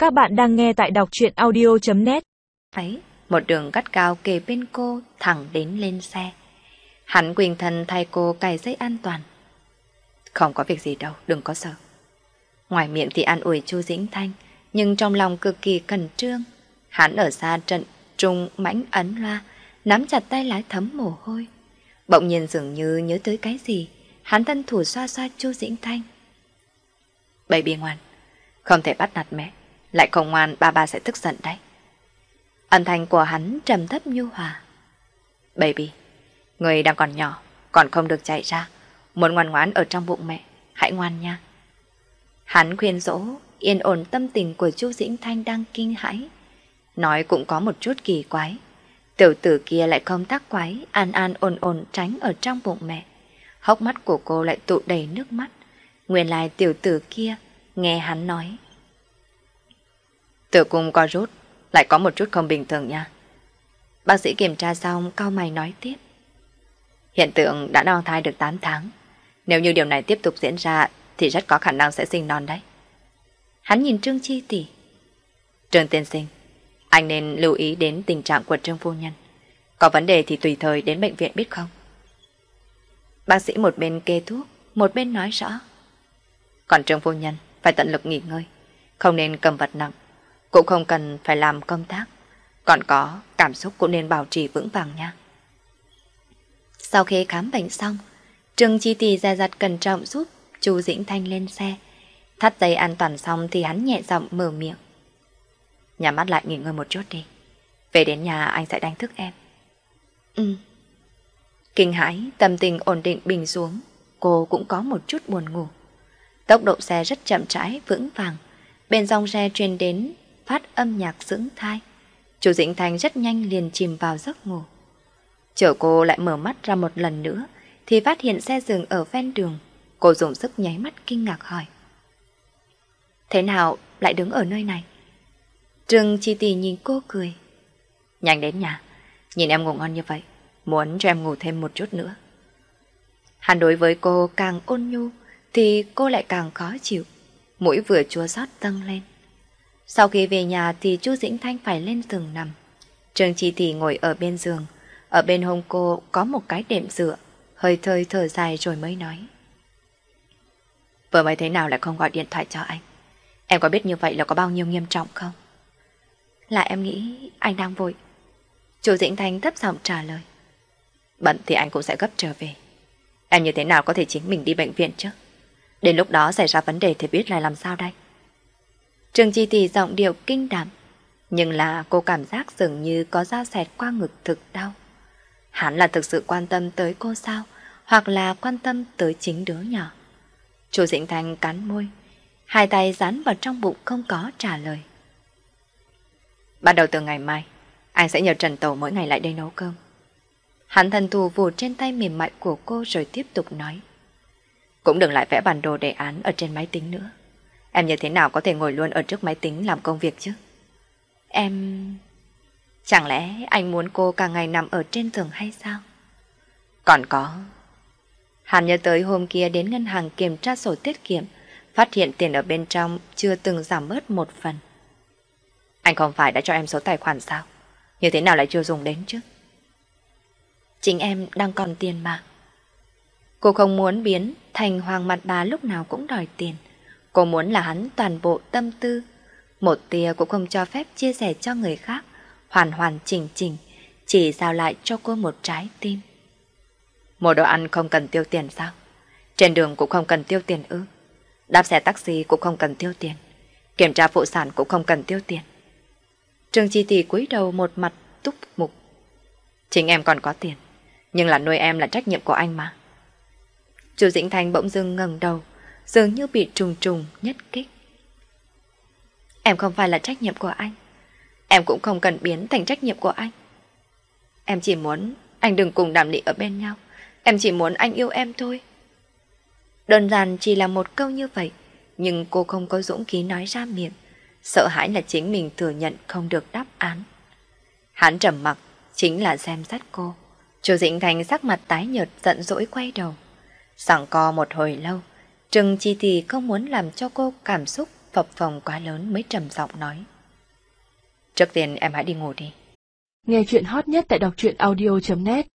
Các bạn đang nghe tại đọc truyện audio.net. Ấy, một đường gắt cao kề bên cô thẳng đến lên xe. Hắn quỳnh thần thay cô cài dây an toàn. Không có việc gì đâu, đừng có sợ. Ngoài miệng thì an ủi Chu Dĩnh Thanh, nhưng trong lòng cực kỳ khẩn trương. Hắn ở xa trận trung mãnh ấn loa, nắm chặt tay lái thấm mồ hôi. Bỗng nhiên dường như nhớ tới cái gì, hắn thân thủ xoa xoa Chu Dĩnh Thanh. Baby ngoan, không thể bắt nạt mẹ, lại không ngoan ba sẽ tức giận đấy. Âm thanh của hắn trầm thấp nhu hòa. Baby, người đang còn nhỏ, còn không được chạy ra, muốn ngoan ngoãn ở trong bụng mẹ, hãy ngoan nha. Hắn khuyên dỗ, yên ổn tâm tình của Chu Dĩnh Thanh đang kinh hãi. Nói cũng có một chút kỳ quái. Tiểu tử kia lại không tác quái, an an ổn ổn tránh ở trong bụng mẹ. Hốc mắt của cô lại tụ đầy nước mắt. Nguyên lai tiểu tử kia nghe hắn nói. Tử cung co rút, lại có một chút không bình thường nha. Bác sĩ kiểm tra xong cau mày nói tiếp. Hiện tượng đã đo thai được 8 tháng. Nếu như điều này tiếp tục diễn ra thì rất có khả năng sẽ sinh non đấy. Hắn nhìn Trương Chi tỷ. Trương tiên sinh, anh nên lưu ý đến tình trạng của Trương phu nhân. Có vấn đề thì tùy thời đến bệnh viện biết không? Bác sĩ một bên kê thuốc, một bên nói rõ. Còn Trương phu nhân phải tận lực nghỉ ngơi, không nên cầm vật nặng, cũng không cần phải làm công tác. Còn có cảm xúc cũng nên bảo trì vững vàng nha. Sau khi khám bệnh xong, Trương Chi tỷ dè dặt cẩn trọng giúp Chu Dĩnh Thanh lên xe. Thắt dây an toàn xong thì hắn nhẹ giọng mở miệng. Nhắm mắt lại nghỉ ngơi một chút đi. Về đến nhà anh sẽ đánh thức em. Kinh hãi, tâm tình ổn định bình xuống. Cô cũng có một chút buồn ngủ. Tốc độ xe rất chậm rãi, vững vàng. Bên dòng xe truyền đến phát âm nhạc dưỡng thai. Chu Dĩnh Thanh rất nhanh liền chìm vào giấc ngủ. Chờ cô lại mở mắt ra một lần nữa thì phát hiện xe dừng ở ven đường. Cô dùng sức nháy mắt kinh ngạc hỏi. Thế nào lại đứng ở nơi này? Trương Chi tỷ nhìn cô cười. Nhanh đến nhà, nhìn em ngủ ngon như vậy, muốn cho em ngủ thêm một chút nữa. Hắn đối với cô càng ôn nhu thì cô lại càng khó chịu. Mũi vừa chua xót dâng lên. Sau khi về nhà thì Chu Dĩnh Thanh phải lên giường nằm. Trương Chi tỷ ngồi ở bên giường. Ở bên hông cô có một cái đệm dựa. Hơi thở dài rồi mới nói. Vừa mới thế nào lại không gọi điện thoại cho anh? Em có biết như vậy là có bao nhiêu nghiêm trọng không? Là em nghĩ anh đang vội. Chu Dĩnh Thanh thấp giọng trả lời. Bận thì anh cũng sẽ gấp trở về. Em như thế nào có thể chính mình đi bệnh viện chứ? Đến lúc đó xảy ra vấn đề thì biết là làm sao đây? Trương Chi tỷ giọng điệu kinh đảm. Nhưng là cô cảm giác dường như có dao xẹt qua ngực thực đau. Hắn là thực sự quan tâm tới cô sao? Hoặc là quan tâm tới chính đứa nhỏ? Chu Dĩnh Thanh cắn môi, hai tay dán vào trong bụng không có trả lời. Bắt đầu từ ngày mai, anh sẽ nhờ Trần Tẩu mỗi ngày lại đây nấu cơm. Hắn thần thù vụt trên tay mềm mại của cô rồi tiếp tục nói. Cũng đừng lại vẽ bản đồ đề án ở trên máy tính nữa. Em như thế nào có thể ngồi luôn ở trước máy tính làm công việc chứ? Em... Chẳng lẽ anh muốn cô cả ngày nằm ở trên giường hay sao? Còn có... Hắn nhớ tới hôm kia đến ngân hàng kiểm tra sổ tiết kiệm, phát hiện tiền ở bên trong chưa từng giảm bớt một phần. Anh không phải đã cho em số tài khoản sao? Như thế nào lại chưa dùng đến chứ? Chính em đang còn tiền mà. Cô không muốn biến thành hoàng mặt bà lúc nào cũng đòi tiền. Cô muốn là hắn toàn bộ tâm tư. Một tia cũng không cho phép chia sẻ cho người khác. Hoàn hoàn chỉnh chỉnh, chỉ giao lại cho cô một trái tim. Mua đồ ăn không cần tiêu tiền sao? Trên đường cũng không cần tiêu tiền ư? Đạp xe taxi cũng không cần tiêu tiền. Kiểm tra phụ sản cũng không cần tiêu tiền. Trương Chi tỷ cúi đầu một mặt túc mục. Chính em còn có tiền, nhưng là nuôi em là trách nhiệm của anh mà. Chu Dĩnh Thanh bỗng dưng ngẩng đầu, dường như bị trùng trùng nhất kích. Em không phải là trách nhiệm của anh. Em cũng không cần biến thành trách nhiệm của anh. Em chỉ muốn anh đừng cùng Đàm Lị ở bên nhau. Em chỉ muốn anh yêu em thôi. Đơn giản chỉ là một câu như vậy, nhưng cô không có dũng khí nói ra miệng. Sợ hãi là chính mình thừa nhận không được đáp án. Hắn trầm mặc chính là xem xét cô. Chu Dĩnh Thanh sắc mặt tái nhợt giận dỗi quay đầu. Giằng co một hồi lâu, Trương Chi thì không muốn làm cho cô cảm xúc phập phồng quá lớn mới trầm giọng nói. Trước tiên em hãy đi ngủ đi. Nghe chuyện hot nhất tại đọc truyện audio.net